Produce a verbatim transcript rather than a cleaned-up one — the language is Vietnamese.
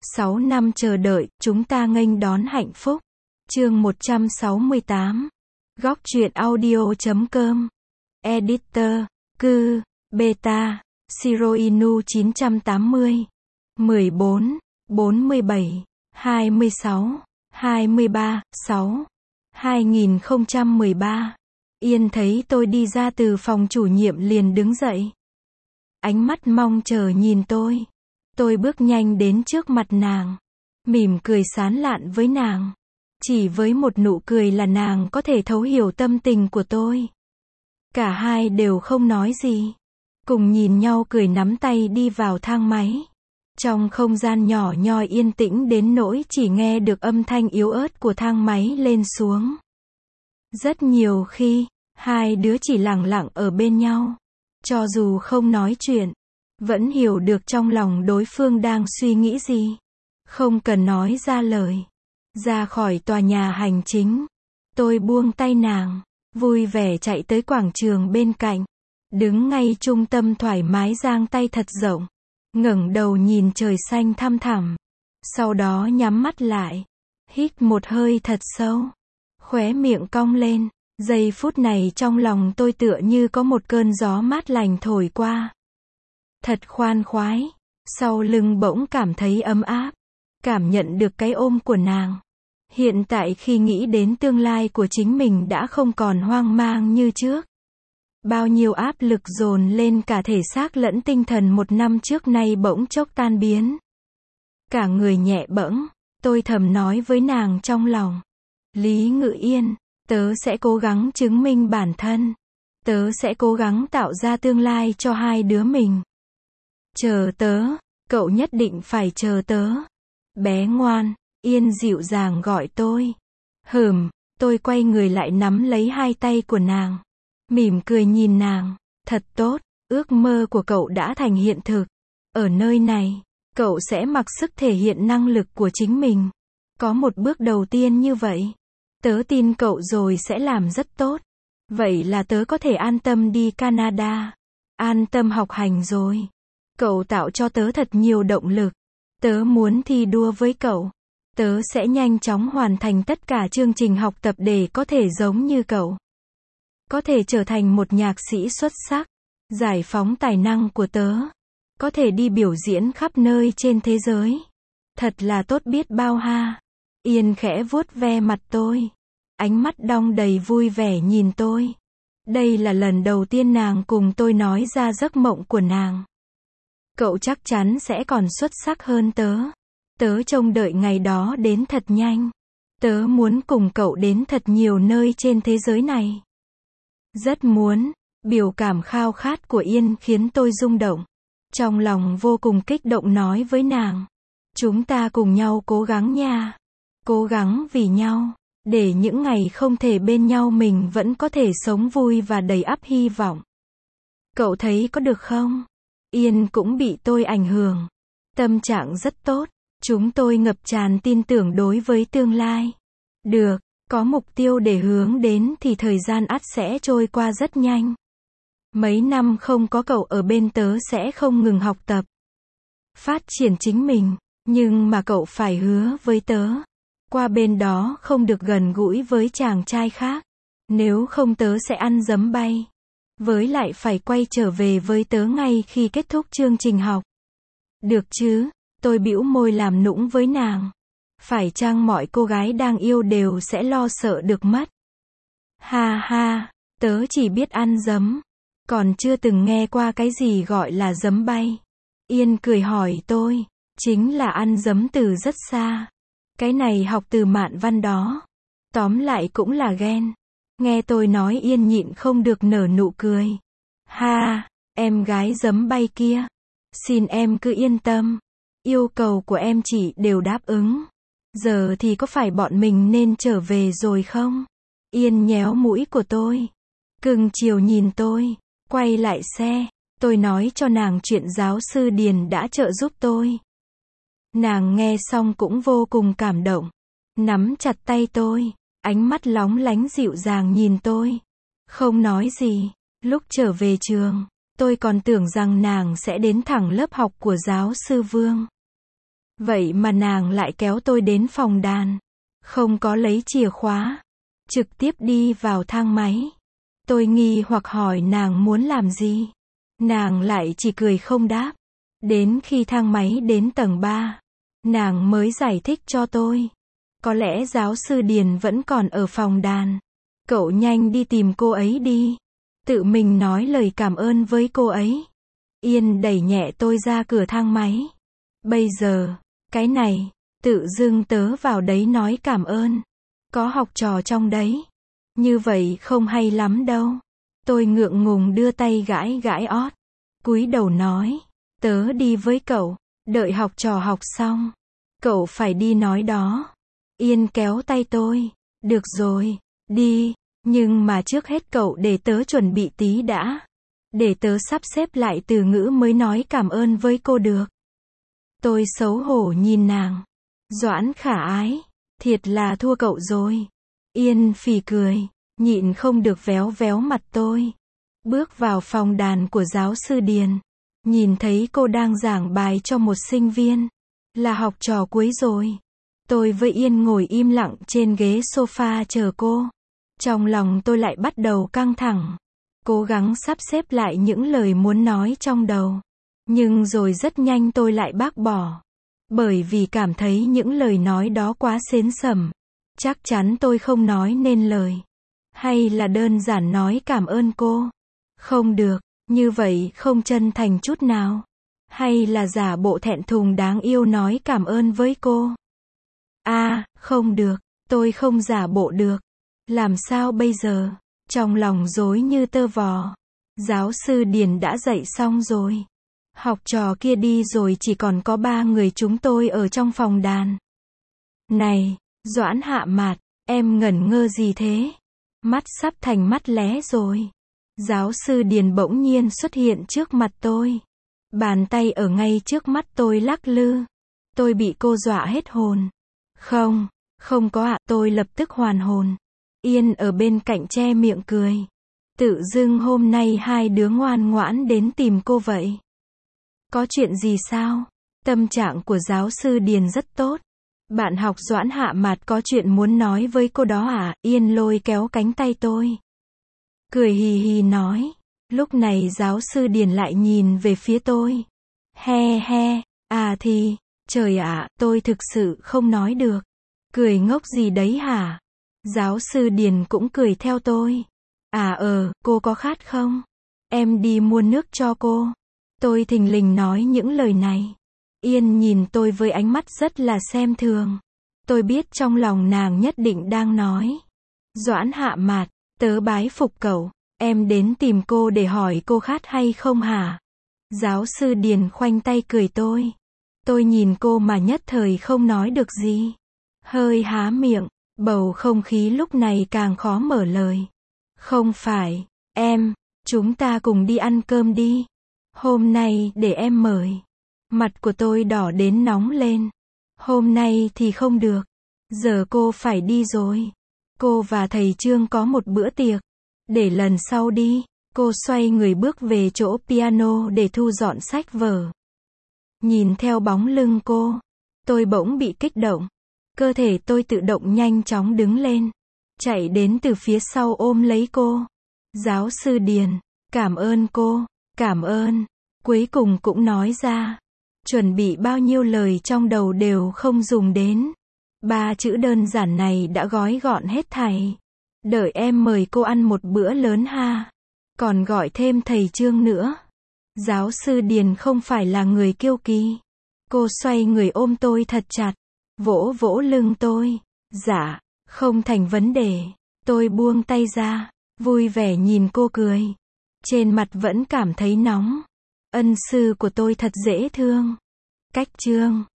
sáu năm chờ đợi, chúng ta nghênh đón hạnh phúc. Chương một trăm sáu mươi tám. Góc truyện audio chấm com. Editor, Cư, Beta, Shiro Inu chín trăm tám mươi. mười bốn, bốn mươi bảy, hai mươi sáu, hai mươi ba, sáu. hai nghìn không trăm mười ba. Yên thấy tôi đi ra từ phòng chủ nhiệm liền đứng dậy. Ánh mắt mong chờ nhìn tôi. Tôi bước nhanh đến trước mặt nàng. Mỉm cười sán lạn với nàng. Chỉ với một nụ cười là nàng có thể thấu hiểu tâm tình của tôi. Cả hai đều không nói gì. Cùng nhìn nhau cười nắm tay đi vào thang máy. Trong không gian nhỏ nhoi yên tĩnh đến nỗi chỉ nghe được âm thanh yếu ớt của thang máy lên xuống. Rất nhiều khi, hai đứa chỉ lặng lặng ở bên nhau. Cho dù không nói chuyện, vẫn hiểu được trong lòng đối phương đang suy nghĩ gì. Không cần nói ra lời. Ra khỏi tòa nhà hành chính, tôi buông tay nàng, vui vẻ chạy tới quảng trường bên cạnh. Đứng ngay trung tâm thoải mái giang tay thật rộng. Ngẩng đầu nhìn trời xanh thăm thẳm. Sau đó nhắm mắt lại. Hít một hơi thật sâu. Khóe miệng cong lên. Giây phút này trong lòng tôi tựa như có một cơn gió mát lành thổi qua. Thật khoan khoái. Sau lưng bỗng cảm thấy ấm áp. Cảm nhận được cái ôm của nàng. Hiện tại khi nghĩ đến tương lai của chính mình đã không còn hoang mang như trước. Bao nhiêu áp lực dồn lên cả thể xác lẫn tinh thần một năm trước nay bỗng chốc tan biến. Cả người nhẹ bẫng, tôi thầm nói với nàng trong lòng. Lý Ngự Yên, tớ sẽ cố gắng chứng minh bản thân. Tớ sẽ cố gắng tạo ra tương lai cho hai đứa mình. Chờ tớ, cậu nhất định phải chờ tớ. Bé ngoan, Yên dịu dàng gọi tôi. Hừm, tôi quay người lại nắm lấy hai tay của nàng. Mỉm cười nhìn nàng. Thật tốt, ước mơ của cậu đã thành hiện thực. Ở nơi này, cậu sẽ mặc sức thể hiện năng lực của chính mình. Có một bước đầu tiên như vậy. Tớ tin cậu rồi sẽ làm rất tốt. Vậy là tớ có thể an tâm đi Canada. An tâm học hành rồi. Cậu tạo cho tớ thật nhiều động lực. Tớ muốn thi đua với cậu. Tớ sẽ nhanh chóng hoàn thành tất cả chương trình học tập để có thể giống như cậu. Có thể trở thành một nhạc sĩ xuất sắc. Giải phóng tài năng của tớ. Có thể đi biểu diễn khắp nơi trên thế giới. Thật là tốt biết bao ha. Yên khẽ vuốt ve mặt tôi. Ánh mắt đong đầy vui vẻ nhìn tôi. Đây là lần đầu tiên nàng cùng tôi nói ra giấc mộng của nàng. Cậu chắc chắn sẽ còn xuất sắc hơn tớ. Tớ trông đợi ngày đó đến thật nhanh. Tớ muốn cùng cậu đến thật nhiều nơi trên thế giới này. Rất muốn. Biểu cảm khao khát của Yên khiến tôi rung động. Trong lòng vô cùng kích động nói với nàng. Chúng ta cùng nhau cố gắng nha. Cố gắng vì nhau. Để những ngày không thể bên nhau mình vẫn có thể sống vui và đầy ắp hy vọng. Cậu thấy có được không? Yên cũng bị tôi ảnh hưởng. Tâm trạng rất tốt. Chúng tôi ngập tràn tin tưởng đối với tương lai. Được, có mục tiêu để hướng đến thì thời gian ắt sẽ trôi qua rất nhanh. Mấy năm không có cậu ở bên tớ sẽ không ngừng học tập. Phát triển chính mình, nhưng mà cậu phải hứa với tớ. Qua bên đó không được gần gũi với chàng trai khác. Nếu không tớ sẽ ăn giấm bay. Với lại phải quay trở về với tớ ngay khi kết thúc chương trình học. Được chứ? Tôi bĩu môi làm nũng với nàng. Phải chăng mọi cô gái đang yêu đều sẽ lo sợ được mất? Ha ha, tớ chỉ biết ăn giấm. Còn chưa từng nghe qua cái gì gọi là giấm bay. Yên cười hỏi tôi. Chính là ăn giấm từ rất xa. Cái này học từ Mạn Văn đó. Tóm lại cũng là ghen. Nghe tôi nói Yên nhịn không được nở nụ cười. Ha, em gái giấm bay kia. Xin em cứ yên tâm. Yêu cầu của em chị đều đáp ứng. Giờ thì có phải bọn mình nên trở về rồi không? Yên nhéo mũi của tôi. Cưng chiều nhìn tôi. Quay lại xe. Tôi nói cho nàng chuyện giáo sư Điền đã trợ giúp tôi. Nàng nghe xong cũng vô cùng cảm động. Nắm chặt tay tôi. Ánh mắt lóng lánh dịu dàng nhìn tôi. Không nói gì. Lúc trở về trường, tôi còn tưởng rằng nàng sẽ đến thẳng lớp học của giáo sư Vương. Vậy mà nàng lại kéo tôi đến phòng đàn. Không có lấy chìa khóa. Trực tiếp đi vào thang máy. Tôi nghi hoặc hỏi nàng muốn làm gì. Nàng lại chỉ cười không đáp. Đến khi thang máy đến tầng ba, nàng mới giải thích cho tôi. Có lẽ giáo sư Điền vẫn còn ở phòng đàn. Cậu nhanh đi tìm cô ấy đi. Tự mình nói lời cảm ơn với cô ấy. Yên đẩy nhẹ tôi ra cửa thang máy. Bây giờ, cái này, tự dưng tớ vào đấy nói cảm ơn. Có học trò trong đấy. Như vậy không hay lắm đâu. Tôi ngượng ngùng đưa tay gãi gãi ót. Cúi đầu nói. Tớ đi với cậu. Đợi học trò học xong. Cậu phải đi nói đó. Yên kéo tay tôi. Được rồi, đi. Nhưng mà trước hết cậu để tớ chuẩn bị tí đã. Để tớ sắp xếp lại từ ngữ mới nói cảm ơn với cô được. Tôi xấu hổ nhìn nàng. Doãn khả ái. Thiệt là thua cậu rồi. Yên phì cười. Nhịn không được véo véo mặt tôi. Bước vào phòng đàn của giáo sư Điền. Nhìn thấy cô đang giảng bài cho một sinh viên. Là học trò cuối rồi. Tôi với Yên ngồi im lặng trên ghế sofa chờ cô. Trong lòng tôi lại bắt đầu căng thẳng. Cố gắng sắp xếp lại những lời muốn nói trong đầu. Nhưng rồi rất nhanh tôi lại bác bỏ. Bởi vì cảm thấy những lời nói đó quá xến sẩm. Chắc chắn tôi không nói nên lời. Hay là đơn giản nói cảm ơn cô. Không được, như vậy không chân thành chút nào. Hay là giả bộ thẹn thùng đáng yêu nói cảm ơn với cô. À, không được, tôi không giả bộ được. Làm sao bây giờ? Trong lòng rối như tơ vò. Giáo sư Điền đã dạy xong rồi. Học trò kia đi rồi, chỉ còn có ba người chúng tôi ở trong phòng đàn. Này, Doãn Hạ Mạt, em ngẩn ngơ gì thế? Mắt sắp thành mắt lé rồi. Giáo sư Điền bỗng nhiên xuất hiện trước mặt tôi. Bàn tay ở ngay trước mắt tôi lắc lư. Tôi bị cô dọa hết hồn. Không, không có ạ, tôi lập tức hoàn hồn. Yên ở bên cạnh che miệng cười. Tự dưng hôm nay hai đứa ngoan ngoãn đến tìm cô vậy. Có chuyện gì sao? Tâm trạng của giáo sư Điền rất tốt. Bạn học Doãn Hạ Mạt có chuyện muốn nói với cô đó à? Yên lôi kéo cánh tay tôi. Cười hì hì nói. Lúc này giáo sư Điền lại nhìn về phía tôi. He he, à thì, trời ạ, tôi thực sự không nói được. Cười ngốc gì đấy hả? Giáo sư Điền cũng cười theo tôi. À ờ, cô có khát không? Em đi mua nước cho cô. Tôi thình lình nói những lời này. Yên nhìn tôi với ánh mắt rất là xem thường. Tôi biết trong lòng nàng nhất định đang nói. Doãn Hạ Mạt, tớ bái phục cậu. Em đến tìm cô để hỏi cô khát hay không hả? Giáo sư Điền khoanh tay cười tôi. Tôi nhìn cô mà nhất thời không nói được gì. Hơi há miệng, bầu không khí lúc này càng khó mở lời. Không phải, em, chúng ta cùng đi ăn cơm đi. Hôm nay để em mời. Mặt của tôi đỏ đến nóng lên. Hôm nay thì không được. Giờ cô phải đi rồi. Cô và thầy Trương có một bữa tiệc. Để lần sau đi. Cô xoay người bước về chỗ piano để thu dọn sách vở. Nhìn theo bóng lưng cô, tôi bỗng bị kích động. Cơ thể tôi tự động nhanh chóng đứng lên. Chạy đến từ phía sau ôm lấy cô. Giáo sư Điền, cảm ơn cô, cảm ơn. Cuối cùng cũng nói ra. Chuẩn bị bao nhiêu lời trong đầu đều không dùng đến. Ba chữ đơn giản này đã gói gọn hết thảy. Đợi em mời cô ăn một bữa lớn ha. Còn gọi thêm thầy Trương nữa. Giáo sư Điền không phải là người kiêu kỳ. Cô xoay người ôm tôi thật chặt. Vỗ vỗ lưng tôi. Dạ, không thành vấn đề. Tôi buông tay ra. Vui vẻ nhìn cô cười. Trên mặt vẫn cảm thấy nóng. Ân sư của tôi thật dễ thương. Cách Trương.